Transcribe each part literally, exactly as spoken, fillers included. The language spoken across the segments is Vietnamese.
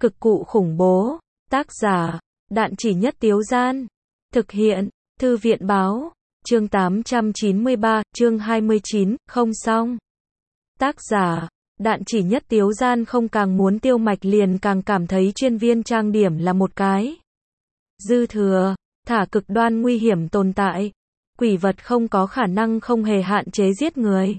Cực cụ khủng bố. Tác giả, Đạn Chỉ Nhất Tiếu Gian. Thực hiện, Thư viện báo. Chương tám trăm chín mươi ba, chương hai mươi chín, không xong. Tác giả, Đạn Chỉ Nhất Tiếu Gian. Không càng muốn Tiêu Mạch liền càng cảm thấy chuyên viên trang điểm là một cái dư thừa, thả cực đoan nguy hiểm tồn tại. Quỷ vật không có khả năng không hề hạn chế giết người.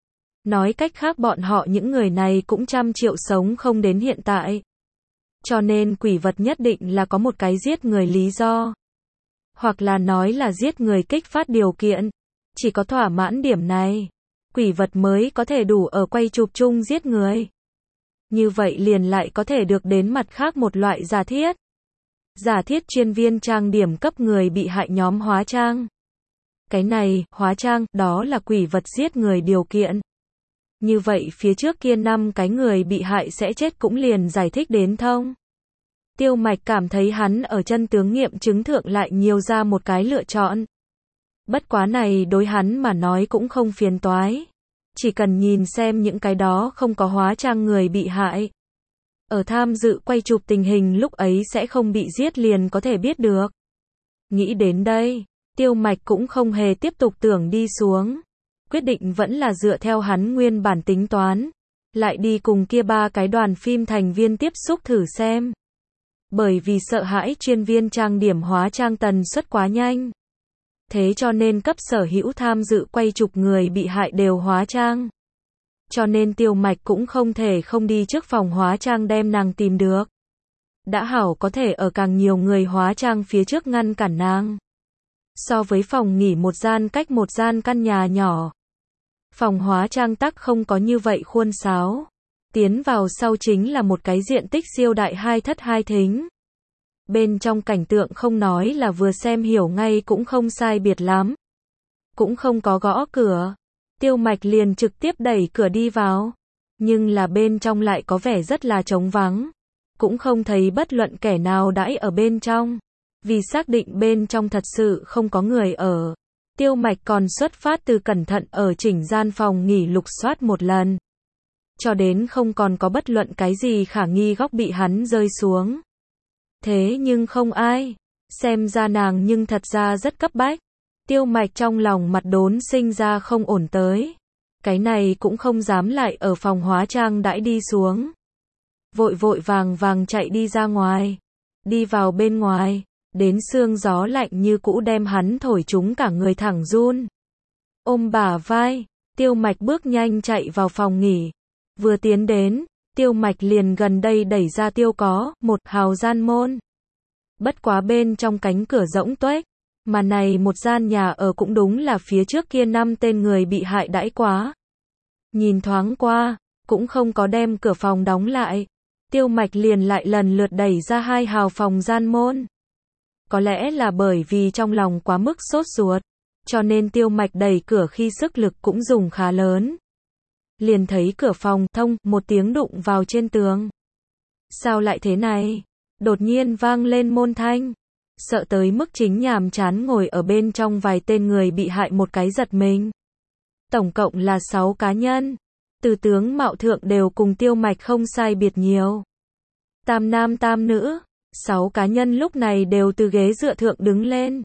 Nói cách khác bọn họ những người này cũng trăm triệu sống không đến hiện tại. Cho nên quỷ vật nhất định là có một cái giết người lý do. Hoặc là nói là giết người kích phát điều kiện. Chỉ có thỏa mãn điểm này, quỷ vật mới có thể đủ ở quay chụp chung giết người. Như vậy liền lại có thể được đến mặt khác một loại giả thiết. Giả thiết chuyên viên trang điểm cấp người bị hại nhóm hóa trang. Cái này, hóa trang, đó là quỷ vật giết người điều kiện. Như vậy phía trước kia năm cái người bị hại sẽ chết cũng liền giải thích đến thông. Tiêu Mạch cảm thấy hắn ở chân tướng nghiệm chứng thượng lại nhiều ra một cái lựa chọn. Bất quá này đối hắn mà nói cũng không phiền toái. Chỉ cần nhìn xem những cái đó không có hóa trang người bị hại. Ở tham dự quay chụp tình hình lúc ấy sẽ không bị giết liền có thể biết được. Nghĩ đến đây, Tiêu Mạch cũng không hề tiếp tục tưởng đi xuống. Quyết định vẫn là dựa theo hắn nguyên bản tính toán. Lại đi cùng kia ba cái đoàn phim thành viên tiếp xúc thử xem. Bởi vì sợ hãi chuyên viên trang điểm hóa trang tần suất quá nhanh. Thế cho nên cấp sở hữu tham dự quay chụp người bị hại đều hóa trang. Cho nên Tiêu Mạch cũng không thể không đi trước phòng hóa trang đem nàng tìm được. Đã hảo có thể ở càng nhiều người hóa trang phía trước ngăn cản nàng. So với phòng nghỉ một gian cách một gian căn nhà nhỏ. Phòng hóa trang tắc không có như vậy khuôn sáo. Tiến vào sau chính là một cái diện tích siêu đại hai thất hai thính. Bên trong cảnh tượng không nói là vừa xem hiểu ngay cũng không sai biệt lắm. Cũng không có gõ cửa. Tiêu Mạch liền trực tiếp đẩy cửa đi vào. Nhưng là bên trong lại có vẻ rất là trống vắng. Cũng không thấy bất luận kẻ nào đãi ở bên trong. Vì xác định bên trong thật sự không có người ở. Tiêu Mạch còn xuất phát từ cẩn thận ở chỉnh gian phòng nghỉ lục soát một lần. Cho đến không còn có bất luận cái gì khả nghi góc bị hắn rơi xuống. Thế nhưng không ai. Xem ra nàng nhưng thật ra rất cấp bách. Tiêu Mạch trong lòng mặt đốn sinh ra không ổn tới. Cái này cũng không dám lại ở phòng hóa trang đãi đi xuống. Vội vội vàng vàng chạy đi ra ngoài. Đi vào bên ngoài. Đến sương gió lạnh như cũ đem hắn thổi chúng cả người thẳng run. Ôm bả vai. Tiêu Mạch bước nhanh chạy vào phòng nghỉ. Vừa tiến đến, Tiêu Mạch liền gần đây đẩy ra tiêu có, một hào gian môn. Bất quá bên trong cánh cửa rỗng tuếch, mà này một gian nhà ở cũng đúng là phía trước kia năm tên người bị hại đãi quá. Nhìn thoáng qua, cũng không có đem cửa phòng đóng lại. Tiêu Mạch liền lại lần lượt đẩy ra hai hào phòng gian môn. Có lẽ là bởi vì trong lòng quá mức sốt ruột, cho nên Tiêu Mạch đẩy cửa khi sức lực cũng dùng khá lớn. Liền thấy cửa phòng thông, một tiếng đụng vào trên tường. Sao lại thế này? Đột nhiên vang lên môn thanh. Sợ tới mức chính nhàm chán ngồi ở bên trong vài tên người bị hại một cái giật mình. Tổng cộng là sáu cá nhân. Từ tướng mạo thượng đều cùng Tiêu Mạch không sai biệt nhiều. Tam nam tam nữ. Sáu cá nhân lúc này đều từ ghế dựa thượng đứng lên.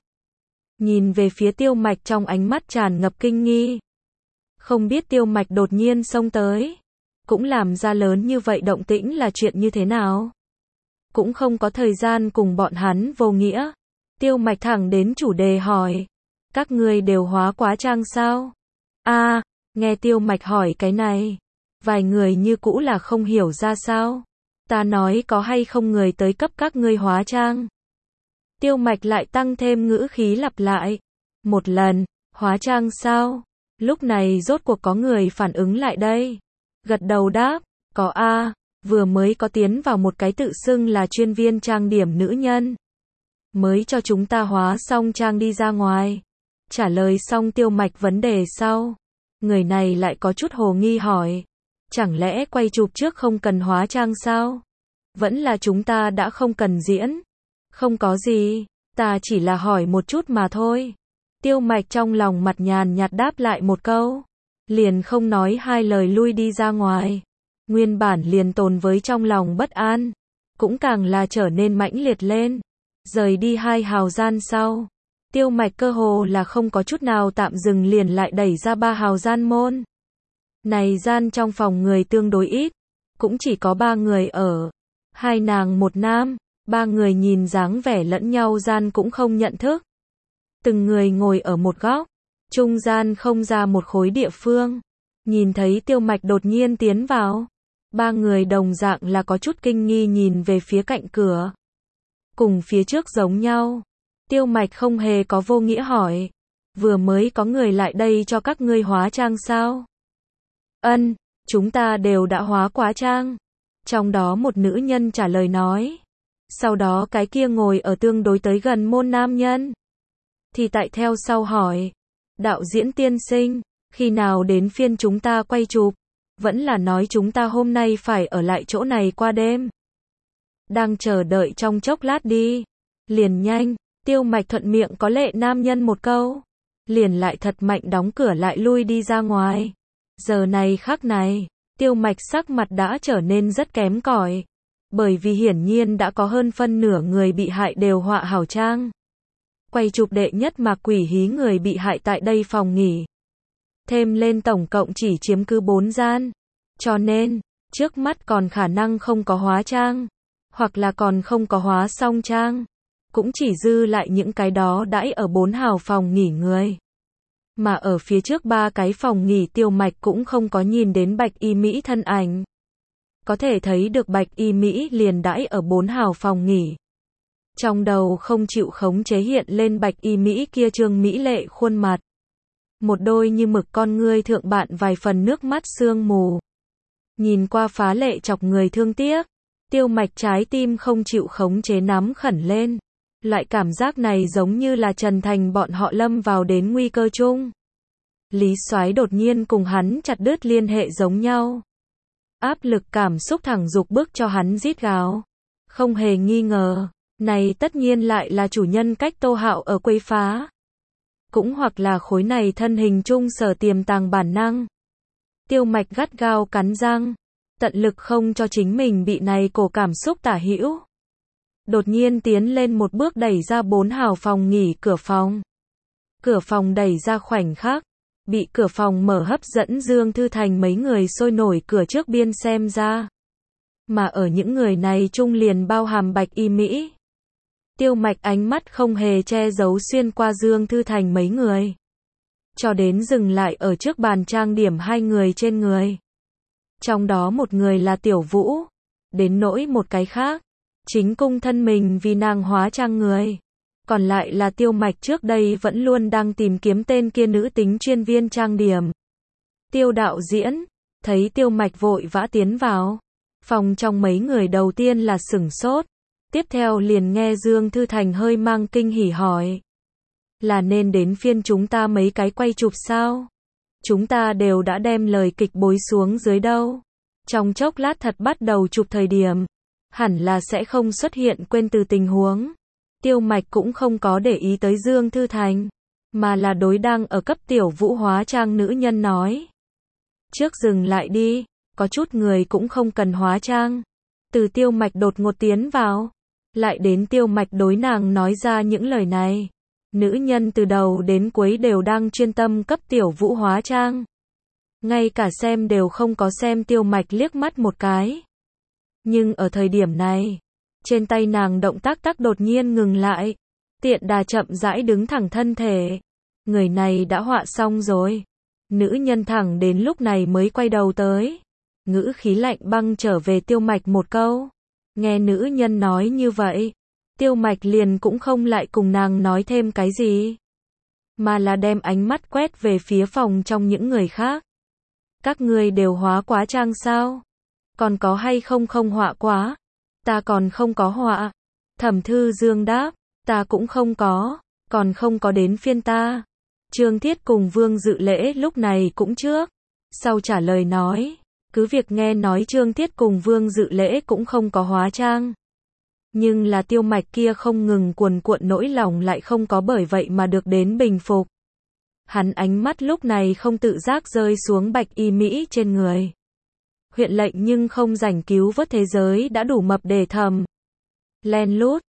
Nhìn về phía Tiêu Mạch trong ánh mắt tràn ngập kinh nghi. Không biết Tiêu Mạch đột nhiên xông tới. Cũng làm ra lớn như vậy động tĩnh là chuyện như thế nào? Cũng không có thời gian cùng bọn hắn vô nghĩa. Tiêu Mạch thẳng đến chủ đề hỏi. Các ngươi đều hóa quá trang sao? A, nghe Tiêu Mạch hỏi cái này. Vài người như cũ là không hiểu ra sao. Ta nói có hay không người tới cấp các ngươi hóa trang. Tiêu Mạch lại tăng thêm ngữ khí lặp lại. Một lần, hóa trang sao? Lúc này rốt cuộc có người phản ứng lại đây. Gật đầu đáp, có a, vừa mới có tiến vào một cái tự xưng là chuyên viên trang điểm nữ nhân. Mới cho chúng ta hóa xong trang đi ra ngoài. Trả lời xong Tiêu Mạch vấn đề sau. Người này lại có chút hồ nghi hỏi. Chẳng lẽ quay chụp trước không cần hóa trang sao? Vẫn là chúng ta đã không cần diễn? Không có gì, ta chỉ là hỏi một chút mà thôi. Tiêu Mạch trong lòng mặt nhàn nhạt đáp lại một câu. Liền không nói hai lời lui đi ra ngoài. Nguyên bản liền tồn với trong lòng bất an. cũng càng là trở nên mãnh liệt lên. Rời đi hai hào gian sau, Tiêu Mạch cơ hồ là không có chút nào tạm dừng liền lại đẩy ra ba hào gian môn. Này gian trong phòng người tương đối ít, cũng chỉ có ba người ở. Hai nàng một nam, ba người nhìn dáng vẻ lẫn nhau gian cũng không nhận thức. Từng người ngồi ở một góc, trung gian không ra một khối địa phương. Nhìn thấy Tiêu Mạch đột nhiên tiến vào, ba người đồng dạng là có chút kinh nghi nhìn về phía cạnh cửa. Cùng phía trước giống nhau, Tiêu Mạch không hề có vô nghĩa hỏi, vừa mới có người lại đây cho các ngươi hóa trang sao? Ân, chúng ta đều đã hóa quá trang. Trong đó một nữ nhân trả lời nói. Sau đó cái kia ngồi ở tương đối tới gần môn nam nhân thì tại theo sau hỏi, đạo diễn tiên sinh, khi nào đến phiên chúng ta quay chụp? Vẫn là nói chúng ta hôm nay phải ở lại chỗ này qua đêm? Đang chờ đợi trong chốc lát đi. Liền nhanh, Tiêu Mạch thuận miệng có lệ nam nhân một câu. Liền lại thật mạnh đóng cửa lại lui đi ra ngoài. Giờ này khắc này, Tiêu Mạch sắc mặt đã trở nên rất kém cỏi. Bởi vì hiển nhiên đã có hơn phân nửa người bị hại đều họa hảo trang. Quay chụp đệ nhất Mạc Quỷ Hí người bị hại tại đây phòng nghỉ. Thêm lên tổng cộng chỉ chiếm cứ bốn gian. Cho nên, trước mắt còn khả năng không có hóa trang. Hoặc là còn không có hóa xong trang. Cũng chỉ dư lại những cái đó đãi ở bốn hào phòng nghỉ người. Mà ở phía trước ba cái phòng nghỉ Tiêu Mạch cũng không có nhìn đến Bạch Y Mỹ thân ảnh. Có thể thấy được Bạch Y Mỹ liền đãi ở bốn hào phòng nghỉ. Trong đầu không chịu khống chế hiện lên Bạch Y Mỹ kia trương mỹ lệ khuôn mặt. Một đôi như mực con ngươi thượng bạn vài phần nước mắt sương mù. Nhìn qua phá lệ chọc người thương tiếc. Tiêu Mạch trái tim không chịu khống chế nắm khẩn lên. Loại cảm giác này giống như là Trần Thành bọn họ lâm vào đến nguy cơ chung. Lý Soái đột nhiên cùng hắn chặt đứt liên hệ giống nhau. Áp lực cảm xúc thẳng dục bức cho hắn rít gào. Không hề nghi ngờ, này tất nhiên lại là chủ nhân cách Tô Hạo ở quấy phá. Cũng hoặc là khối này thân hình chung sở tiềm tàng bản năng. Tiêu Mạch gắt gao cắn răng, tận lực không cho chính mình bị này cổ cảm xúc tả hữu. Đột nhiên tiến lên một bước đẩy ra bốn hào phòng nghỉ cửa phòng. Cửa phòng đẩy ra khoảnh khắc, bị cửa phòng mở hấp dẫn Dương Thư Thành mấy người sôi nổi cửa trước biên xem ra. Mà ở những người này chung liền bao hàm Bạch Y Mỹ. Tiêu Mạch ánh mắt không hề che giấu xuyên qua Dương Thư Thành mấy người. Cho đến dừng lại ở trước bàn trang điểm hai người trên người. Trong đó một người là Tiểu Vũ. Đến nỗi một cái khác. Chính cung thân mình vì nàng hóa trang người. Còn lại là Tiêu Mạch trước đây vẫn luôn đang tìm kiếm tên kia nữ tính chuyên viên trang điểm. Tiêu đạo diễn. Thấy Tiêu Mạch vội vã tiến vào. Phòng trong mấy người đầu tiên là sửng sốt. Tiếp theo liền nghe Dương Thư Thành hơi mang kinh hỉ hỏi. Là nên đến phiên chúng ta mấy cái quay chụp sao? Chúng ta đều đã đem lời kịch bối xuống dưới đâu. Trong chốc lát thật bắt đầu chụp thời điểm. Hẳn là sẽ không xuất hiện quên từ tình huống. Tiêu Mạch cũng không có để ý tới Dương Thư Thành. Mà là đối đang ở cấp Tiểu Vũ hóa trang nữ nhân nói. Trước dừng lại đi. Có chút người cũng không cần hóa trang. Từ Tiêu Mạch đột ngột tiến vào. Lại đến Tiêu Mạch đối nàng nói ra những lời này. Nữ nhân từ đầu đến cuối đều đang chuyên tâm cấp Tiểu Vũ hóa trang. Ngay cả xem đều không có xem Tiêu Mạch liếc mắt một cái. Nhưng ở thời điểm này, trên tay nàng động tác tác đột nhiên ngừng lại. Tiện đà chậm rãi đứng thẳng thân thể. Người này đã họa xong rồi. Nữ nhân thẳng đến lúc này mới quay đầu tới. Ngữ khí lạnh băng trở về Tiêu Mạch một câu. Nghe nữ nhân nói như vậy, Tiêu Mạch liền cũng không lại cùng nàng nói thêm cái gì. Mà là đem ánh mắt quét về phía phòng trong những người khác. Các ngươi đều hóa quá trang sao? Còn có hay không không họa quá? Ta còn không có họa. Thẩm Thư Dương đáp, ta cũng không có, còn không có đến phiên ta. Trương Thiết cùng Vương Dự Lễ lúc này cũng trước. Sau trả lời nói, cứ việc nghe nói Trương Thiết cùng Vương Dự Lễ cũng không có hóa trang. Nhưng là Tiêu Mạch kia không ngừng cuồn cuộn nỗi lòng lại không có bởi vậy mà được đến bình phục. Hắn ánh mắt lúc này không tự giác rơi xuống Bạch Y Mỹ trên người. Huyện lệnh nhưng không rảnh cứu vớt thế giới đã đủ mập để thầm. len lút,